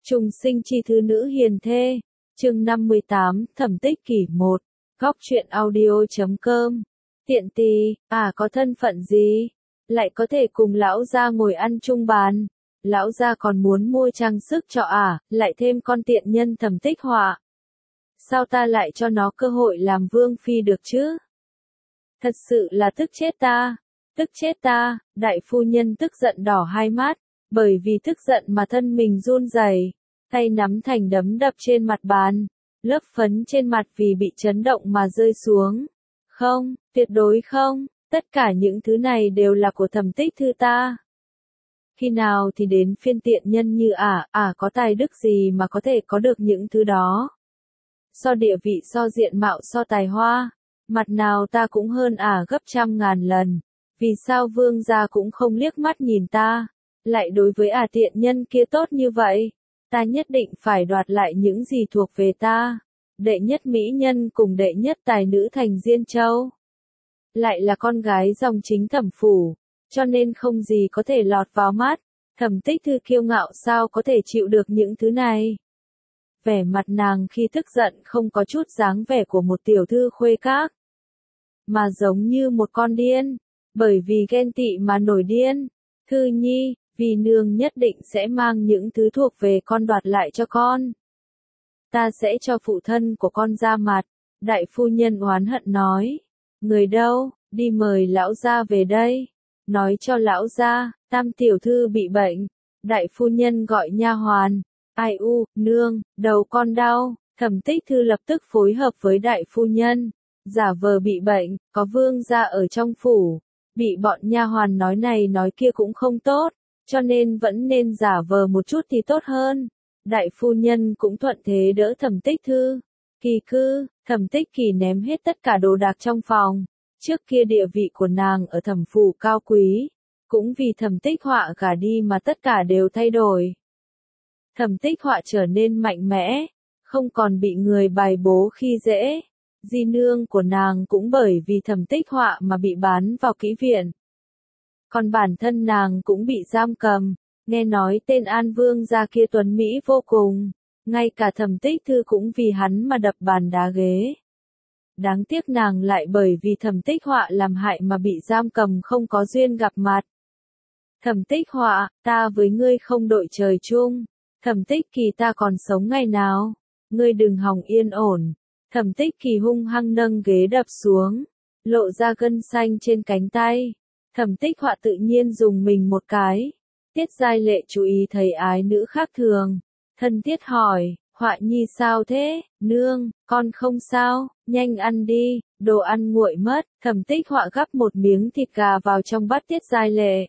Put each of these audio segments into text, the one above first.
Trùng sinh chi thứ nữ hiền thê, chương 58, thẩm tích kỷ 1, góc truyện audio.com. Tiện tì, có thân phận gì? Lại có thể cùng lão gia ngồi ăn chung bàn. Lão gia còn muốn mua trang sức cho lại thêm con tiện nhân Thẩm Tích Họa. Sao ta lại cho nó cơ hội làm vương phi được chứ? Thật sự là tức chết ta, đại phu nhân tức giận đỏ hai mắt, bởi vì tức giận mà thân mình run rẩy, tay nắm thành đấm đập trên mặt bàn, lớp phấn trên mặt vì bị chấn động mà rơi xuống. Không, tuyệt đối không, tất cả những thứ này đều là của Thẩm Tích Thư ta. Khi nào thì đến phiên tiện nhân như có tài đức gì mà có thể có được những thứ đó? So địa vị, so diện mạo, so tài hoa, mặt nào ta cũng hơn gấp trăm ngàn lần. Vì sao vương gia cũng không liếc mắt nhìn ta, lại đối với tiện nhân kia tốt như vậy? Ta nhất định phải đoạt lại những gì thuộc về ta. Đệ nhất mỹ nhân cùng đệ nhất tài nữ thành Diên Châu. Lại là con gái dòng chính Thẩm phủ, cho nên không gì có thể lọt vào mắt. Thẩm Tích Thư kiêu ngạo sao có thể chịu được những thứ này? Vẻ mặt nàng khi tức giận không có chút dáng vẻ của một tiểu thư khuê các, mà giống như một con điên, bởi vì ghen tị mà nổi điên. Thư nhi, vì nương nhất định sẽ mang những thứ thuộc về con đoạt lại cho con. Ta sẽ cho phụ thân của con ra mặt. Đại phu nhân oán hận nói. Người đâu, đi mời lão gia về đây. Nói cho lão gia, tam tiểu thư bị bệnh. Đại phu nhân gọi nha hoàn. Ai nương, đầu con đau. Thẩm Tích Thư lập tức phối hợp với đại phu nhân, giả vờ bị bệnh, có vương gia ở trong phủ, bị bọn nha hoàn nói này nói kia cũng không tốt, cho nên vẫn nên giả vờ một chút thì tốt hơn. Đại phu nhân cũng thuận thế đỡ Thẩm Tích Thư. Kỳ cư, Thẩm Tích Kỳ ném hết tất cả đồ đạc trong phòng. Trước kia địa vị của nàng ở Thẩm phủ cao quý, cũng vì Thẩm Tích Họa gả đi mà tất cả đều thay đổi. Thẩm Tích Họa trở nên mạnh mẽ, không còn bị người bài bố khi dễ. Di nương của nàng cũng bởi vì Thẩm Tích Họa mà bị bán vào kỹ viện. Còn bản thân nàng cũng bị giam cầm, nghe nói tên An Vương gia kia tuấn mỹ vô cùng, ngay cả Thẩm Tích Thư cũng vì hắn mà đập bàn đá ghế. Đáng tiếc nàng lại bởi vì Thẩm Tích Họa làm hại mà bị giam cầm không có duyên gặp mặt. Thẩm Tích Họa, ta với ngươi không đội trời chung. Thẩm Tích Kỳ ta còn sống ngày nào, ngươi đừng hòng yên ổn. Thẩm Tích Kỳ hung hăng nâng ghế đập xuống, lộ ra gân xanh trên cánh tay. Thẩm Tích Họa tự nhiên dùng mình một cái. Tiết Giai Lệ chú ý thấy ái nữ khác thường, thân thiết hỏi, Họa nhi sao thế? Nương, con không sao, nhanh ăn đi, đồ ăn nguội mất. Thẩm Tích Họa gắp một miếng thịt gà vào trong bát Tiết Giai Lệ.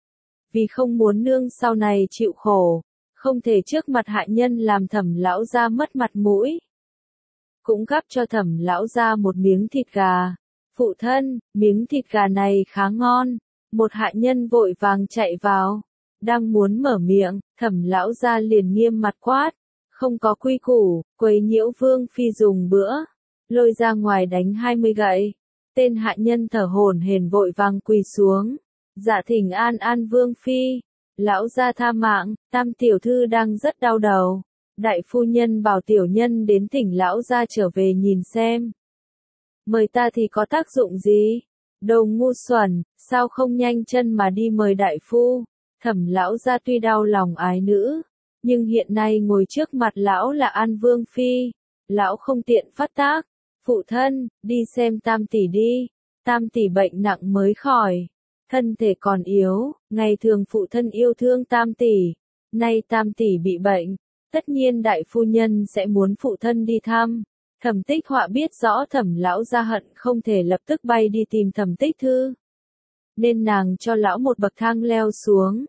Vì không muốn nương sau này chịu khổ, không thể trước mặt hạ nhân làm Thẩm lão gia mất mặt mũi. Cũng gắp cho Thẩm lão gia một miếng thịt gà. Phụ thân, miếng thịt gà này khá ngon. Một hạ nhân vội vàng chạy vào, đang muốn mở miệng, Thẩm lão gia liền nghiêm mặt quát, không có quy củ, quấy nhiễu vương phi dùng bữa, lôi ra ngoài đánh 20 gậy. Tên hạ nhân thở hổn hển vội vàng quỳ xuống, dạ thỉnh an vương phi. Lão gia tha mạng, tam tiểu thư đang rất đau đầu. Đại phu nhân bảo tiểu nhân đến thỉnh lão gia trở về nhìn xem. Mời ta thì có tác dụng gì? Đồ ngu xuẩn, sao không nhanh chân mà đi mời đại phu? Thẩm lão gia tuy đau lòng ái nữ, nhưng hiện nay ngồi trước mặt lão là An Vương phi, lão không tiện phát tác. Phụ thân, đi xem tam tỷ đi. Tam tỷ bệnh nặng mới khỏi, thân thể còn yếu, ngày thường phụ thân yêu thương tam tỷ, nay tam tỷ bị bệnh, tất nhiên đại phu nhân sẽ muốn phụ thân đi thăm. Thẩm Tích Họa biết rõ Thẩm lão gia hận không thể lập tức bay đi tìm Thẩm Tích Thư, nên nàng cho lão một bậc thang leo xuống.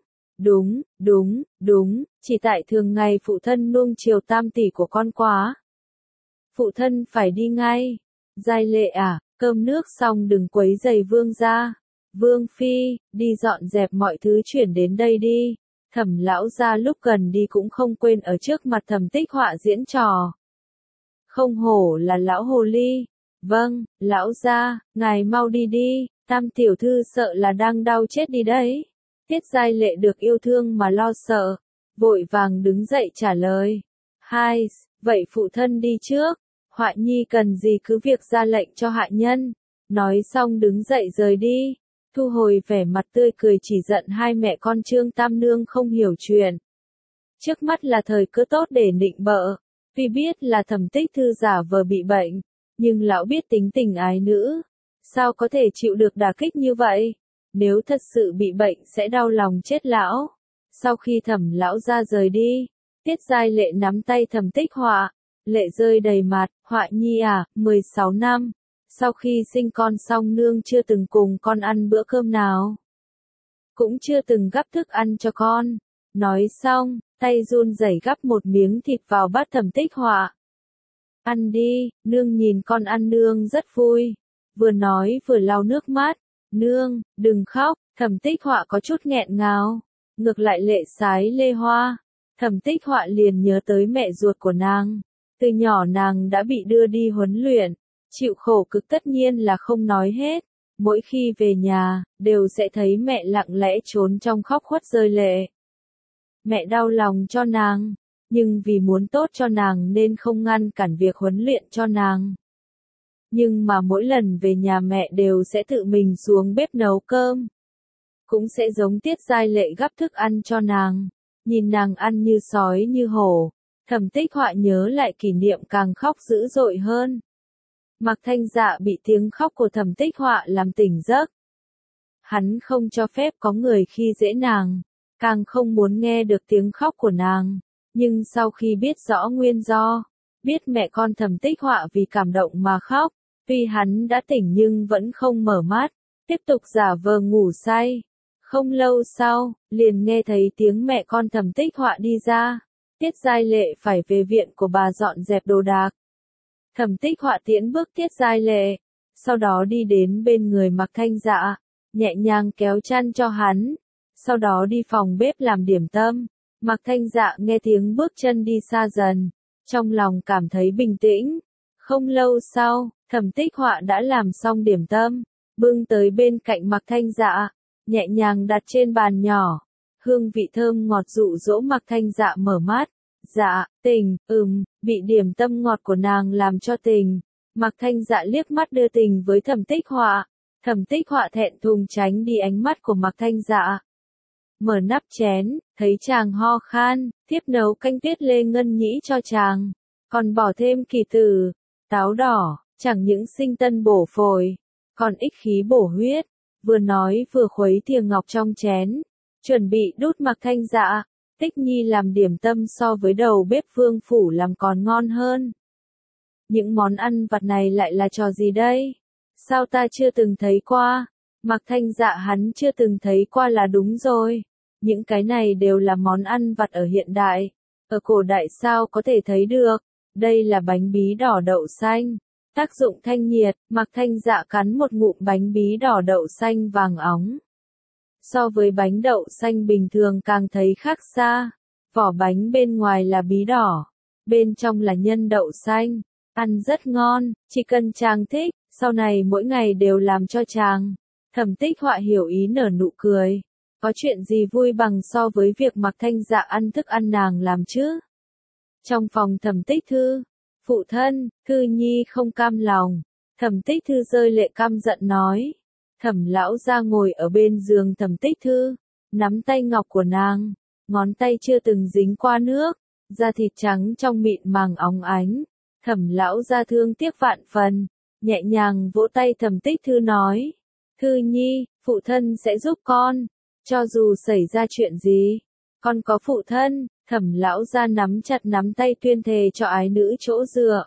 Đúng, chỉ tại thường ngày phụ thân nuông chiều tam tỷ của con quá. Phụ thân phải đi ngay. Giai Lệ cơm nước xong đừng quấy rầy vương gia. Vương phi, đi dọn dẹp mọi thứ chuyển đến đây đi. Thẩm lão gia lúc gần đi cũng không quên ở trước mặt Thẩm Tích Họa diễn trò. Không hổ là lão hồ ly. Vâng, lão gia, ngài mau đi đi, tam tiểu thư sợ là đang đau chết đi đấy. Tiết Giai Lệ được yêu thương mà lo sợ, vội vàng đứng dậy trả lời. Hai, vậy phụ thân đi trước, Họa nhi cần gì cứ việc ra lệnh cho hạ nhân. Nói xong đứng dậy rời đi, thu hồi vẻ mặt tươi cười chỉ giận hai mẹ con Trương Tam Nương không hiểu chuyện. Trước mắt là thời cơ tốt để nịnh bợ, tuy biết là Thẩm Tích Thư giả vờ bị bệnh, nhưng lão biết tính tình ái nữ, sao có thể chịu được đả kích như vậy, nếu thật sự bị bệnh sẽ đau lòng chết lão. Sau khi Thẩm lão ra rời đi, Tiết Giai Lệ nắm tay Thẩm Tích Họa, lệ rơi đầy mặt. Họa nhi à, 16 năm, sau khi sinh con xong nương chưa từng cùng con ăn bữa cơm nào, cũng chưa từng gắp thức ăn cho con. Nói xong, tay run rẩy gắp một miếng thịt vào bát Thẩm Tích Họa. Ăn đi, nương nhìn con ăn nương rất vui. Vừa nói vừa lau nước mắt. Nương, đừng khóc. Thẩm Tích Họa có chút nghẹn ngào, ngược lại lệ sái lê hoa. Thẩm Tích Họa liền nhớ tới mẹ ruột của nàng. Từ nhỏ nàng đã bị đưa đi huấn luyện, chịu khổ cực tất nhiên là không nói hết. Mỗi khi về nhà, đều sẽ thấy mẹ lặng lẽ trốn trong khóc khuất rơi lệ. Mẹ đau lòng cho nàng, nhưng vì muốn tốt cho nàng nên không ngăn cản việc huấn luyện cho nàng. Nhưng mà mỗi lần về nhà mẹ đều sẽ tự mình xuống bếp nấu cơm. Cũng sẽ giống Tiết Giai Lệ gắp thức ăn cho nàng, nhìn nàng ăn như sói như hổ. Thẩm Tích Họa nhớ lại kỷ niệm càng khóc dữ dội hơn. Mạc Thanh Dạ bị tiếng khóc của Thẩm Tích Họa làm tỉnh giấc. Hắn không cho phép có người khi dễ nàng, càng không muốn nghe được tiếng khóc của nàng. Nhưng sau khi biết rõ nguyên do, biết mẹ con Thẩm Tích Họa vì cảm động mà khóc, tuy hắn đã tỉnh nhưng vẫn không mở mắt, tiếp tục giả vờ ngủ say. Không lâu sau, liền nghe thấy tiếng mẹ con Thẩm Tích Họa đi ra. Tiết Giai Lệ phải về viện của bà dọn dẹp đồ đạc. Thẩm Tích Họa tiễn bước Tiết Giai Lệ, sau đó đi đến bên người Mạc Thanh Dạ, nhẹ nhàng kéo chăn cho hắn, sau đó đi phòng bếp làm điểm tâm. Mạc Thanh Dạ nghe tiếng bước chân đi xa dần, trong lòng cảm thấy bình tĩnh. Không lâu sau, Thẩm Tích Họa đã làm xong điểm tâm, bưng tới bên cạnh Mạc Thanh Dạ, nhẹ nhàng đặt trên bàn nhỏ. Hương vị thơm ngọt dụ dỗ Mạc Thanh Dạ mở mắt. Dạ, Tình, bị điểm tâm ngọt của nàng làm cho tỉnh. Mạc Thanh Dạ liếc mắt đưa tình với Thẩm Tích Họa. Thẩm Tích Họa thẹn thùng tránh đi ánh mắt của Mạc Thanh Dạ. Mở nắp chén, thấy chàng ho khan, tiếp nấu canh tiết lê ngân nhĩ cho chàng, còn bỏ thêm kỳ tử, táo đỏ, chẳng những sinh tân bổ phổi, còn ích khí bổ huyết. Vừa nói vừa khuấy thìa ngọc trong chén, chuẩn bị đút Mạc Thanh Dạ. Tích Nhi làm điểm tâm so với đầu bếp Vương phủ làm còn ngon hơn. Những món ăn vặt này lại là trò gì đây? Sao ta chưa từng thấy qua? Mạc Thanh Dạ hắn chưa từng thấy qua là đúng rồi. Những cái này đều là món ăn vặt ở hiện đại. Ở cổ đại sao có thể thấy được? Đây là bánh bí đỏ đậu xanh. Tác dụng thanh nhiệt. Mạc Thanh Dạ cắn một ngụm bánh bí đỏ đậu xanh vàng óng. So với bánh đậu xanh bình thường càng thấy khác xa. Vỏ bánh bên ngoài là bí đỏ, bên trong là nhân đậu xanh. Ăn rất ngon, chỉ cần chàng thích, sau này mỗi ngày đều làm cho chàng. Thẩm Tích Họa hiểu ý nở nụ cười. Có chuyện gì vui bằng so với việc Mạc Thanh Dạ ăn thức ăn nàng làm chứ? Trong phòng Thẩm Tích Thư, phụ thân, Thư Nhi không cam lòng. Thẩm Tích Thư rơi lệ căm giận nói. Thẩm lão ra ngồi ở bên giường Thẩm Tích Thư, nắm tay ngọc của nàng, ngón tay chưa từng dính qua nước, da thịt trắng trong mịn màng óng ánh. Thẩm lão ra thương tiếc vạn phần, nhẹ nhàng vỗ tay Thẩm Tích Thư nói. Thư Nhi, phụ thân sẽ giúp con, cho dù xảy ra chuyện gì, con có phụ thân. Thẩm lão ra nắm chặt nắm tay tuyên thề cho ái nữ chỗ dựa.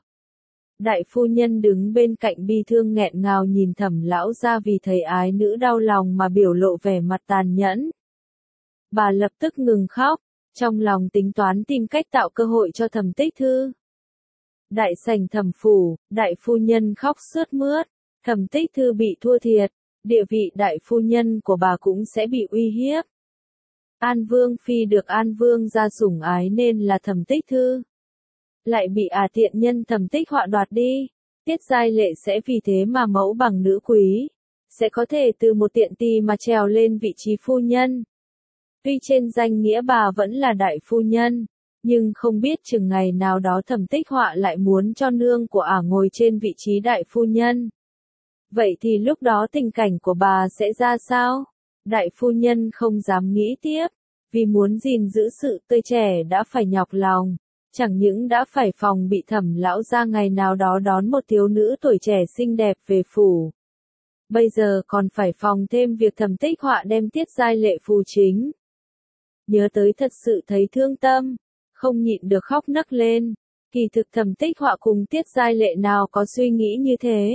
Đại phu nhân đứng bên cạnh bi thương nghẹn ngào nhìn Thẩm lão ra vì thấy ái nữ đau lòng mà biểu lộ vẻ mặt tàn nhẫn. Bà lập tức ngừng khóc, trong lòng tính toán tìm cách tạo cơ hội cho Thẩm Tích Thư. Đại sảnh Thẩm phủ, đại phu nhân khóc sướt mướt, Thẩm Tích Thư bị thua thiệt, địa vị đại phu nhân của bà cũng sẽ bị uy hiếp. An Vương phi được An Vương gia sủng ái nên là Thẩm Tích Thư, lại bị tiện nhân Thẩm Tích Họa đoạt đi. Tiết Giai Lệ sẽ vì thế mà mẫu bằng nữ quý, sẽ có thể từ một tiện tỳ mà trèo lên vị trí phu nhân. Tuy trên danh nghĩa bà vẫn là đại phu nhân, nhưng không biết chừng ngày nào đó Thẩm Tích Họa lại muốn cho nương của ả ngồi trên vị trí đại phu nhân. Vậy thì lúc đó tình cảnh của bà sẽ ra sao? Đại phu nhân không dám nghĩ tiếp, vì muốn gìn giữ sự tươi trẻ đã phải nhọc lòng, chẳng những đã phải phòng bị Thẩm lão gia ngày nào đó đón một thiếu nữ tuổi trẻ xinh đẹp về phủ. Bây giờ còn phải phòng thêm việc Thẩm Tích Họa đem Tiết Giai Lệ phù chính. Nhớ tới thật sự thấy thương tâm, không nhịn được khóc nấc lên. Kỳ thực Thẩm Tích Họa cùng Tiết Giai Lệ nào có suy nghĩ như thế.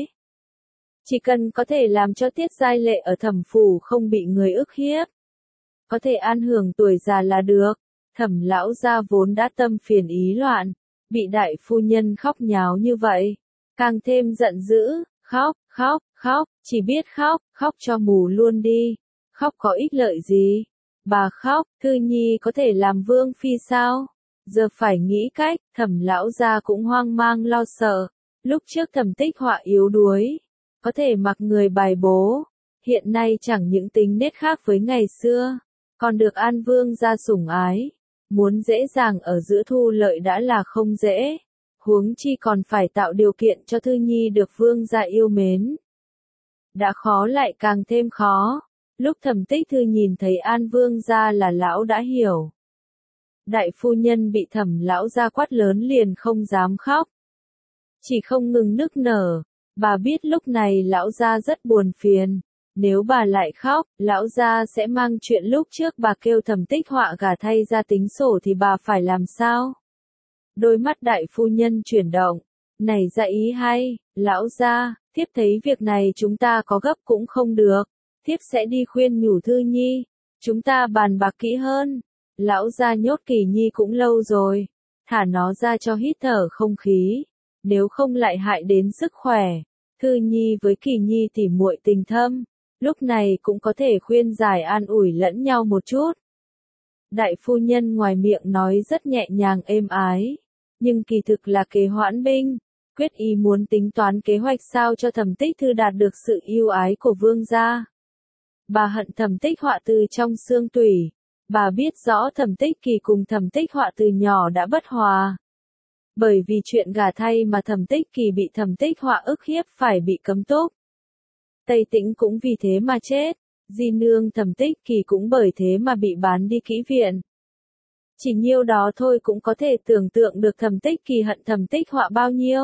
Chỉ cần có thể làm cho Tiết Giai Lệ ở Thẩm phủ không bị người ức hiếp, có thể an hưởng tuổi già là được. Thẩm lão gia vốn đã tâm phiền ý loạn, bị đại phu nhân khóc nháo như vậy, càng thêm giận dữ, khóc, chỉ biết khóc cho mù luôn đi. Khóc có ích lợi gì? Bà khóc, Thư Nhi có thể làm vương phi sao? Giờ phải nghĩ cách. Thẩm lão gia cũng hoang mang lo sợ. Lúc trước Thẩm Tích Họa yếu đuối, có thể mặc người bài bố, hiện nay chẳng những tính nết khác với ngày xưa, còn được An Vương gia sủng ái, muốn dễ dàng ở giữa thu lợi đã là không dễ, huống chi còn phải tạo điều kiện cho Thư Nhi được Vương gia yêu mến. Đã khó lại càng thêm khó. Lúc Thẩm Tích Thư nhìn thấy An Vương gia là lão đã hiểu. Đại phu nhân bị Thẩm lão gia quát lớn liền không dám khóc, chỉ không ngừng nức nở. Bà biết lúc này lão gia rất buồn phiền, nếu bà lại khóc, lão gia sẽ mang chuyện lúc trước bà kêu Thẩm Tích Họa gả thay ra tính sổ thì bà phải làm sao? Đôi mắt đại phu nhân chuyển động, nảy ra ý hay, lão gia, thiếp thấy việc này chúng ta có gấp cũng không được, thiếp sẽ đi khuyên nhủ Thư Nhi, chúng ta bàn bạc kỹ hơn. Lão gia nhốt Kỳ Nhi cũng lâu rồi, thả nó ra cho hít thở không khí, nếu không lại hại đến sức khỏe. Thư Nhi với Kỳ Nhi tỉ muội tình thâm, lúc này cũng có thể khuyên giải an ủi lẫn nhau một chút. Đại phu nhân ngoài miệng nói rất nhẹ nhàng êm ái, nhưng kỳ thực là kế hoãn binh, quyết ý muốn tính toán kế hoạch sao cho Thẩm Tích Thư đạt được sự yêu ái của vương gia. Bà hận Thẩm Tích Họa từ trong xương tủy, bà biết rõ Thẩm Tích Kỳ cùng Thẩm Tích Họa từ nhỏ đã bất hòa. Bởi vì chuyện gả thay mà Thẩm Tích Kỳ bị Thẩm Tích Họa ức hiếp phải bị cấm túc. Tây Tĩnh cũng vì thế mà chết, di nương Thẩm Tích Kỳ cũng bởi thế mà bị bán đi kỹ viện. Chỉ nhiêu đó thôi cũng có thể tưởng tượng được Thẩm Tích Kỳ hận Thẩm Tích Họa bao nhiêu.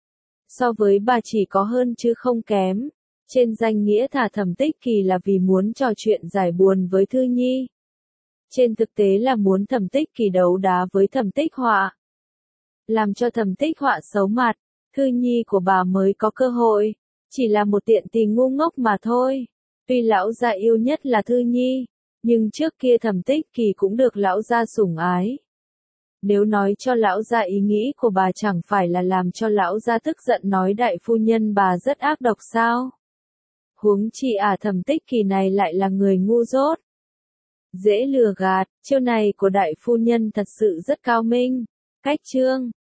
So với bà chỉ có hơn chứ không kém. Trên danh nghĩa thả Thẩm Tích Kỳ là vì muốn trò chuyện giải buồn với Thư Nhi. Trên thực tế là muốn Thẩm Tích Kỳ đấu đá với Thẩm Tích Họa, làm cho Thẩm Tích Họa xấu mặt, Thư Nhi của bà mới có cơ hội, chỉ là một tiện tỳ ngu ngốc mà thôi. Tuy lão gia yêu nhất là Thư Nhi, nhưng trước kia Thẩm Tích Kỳ cũng được lão gia sủng ái. Nếu nói cho lão gia ý nghĩ của bà chẳng phải là làm cho lão gia tức giận nói đại phu nhân bà rất ác độc sao? Huống chi Thẩm Tích Kỳ này lại là người ngu dốt, dễ lừa gạt, chiêu này của đại phu nhân thật sự rất cao minh. Cách chương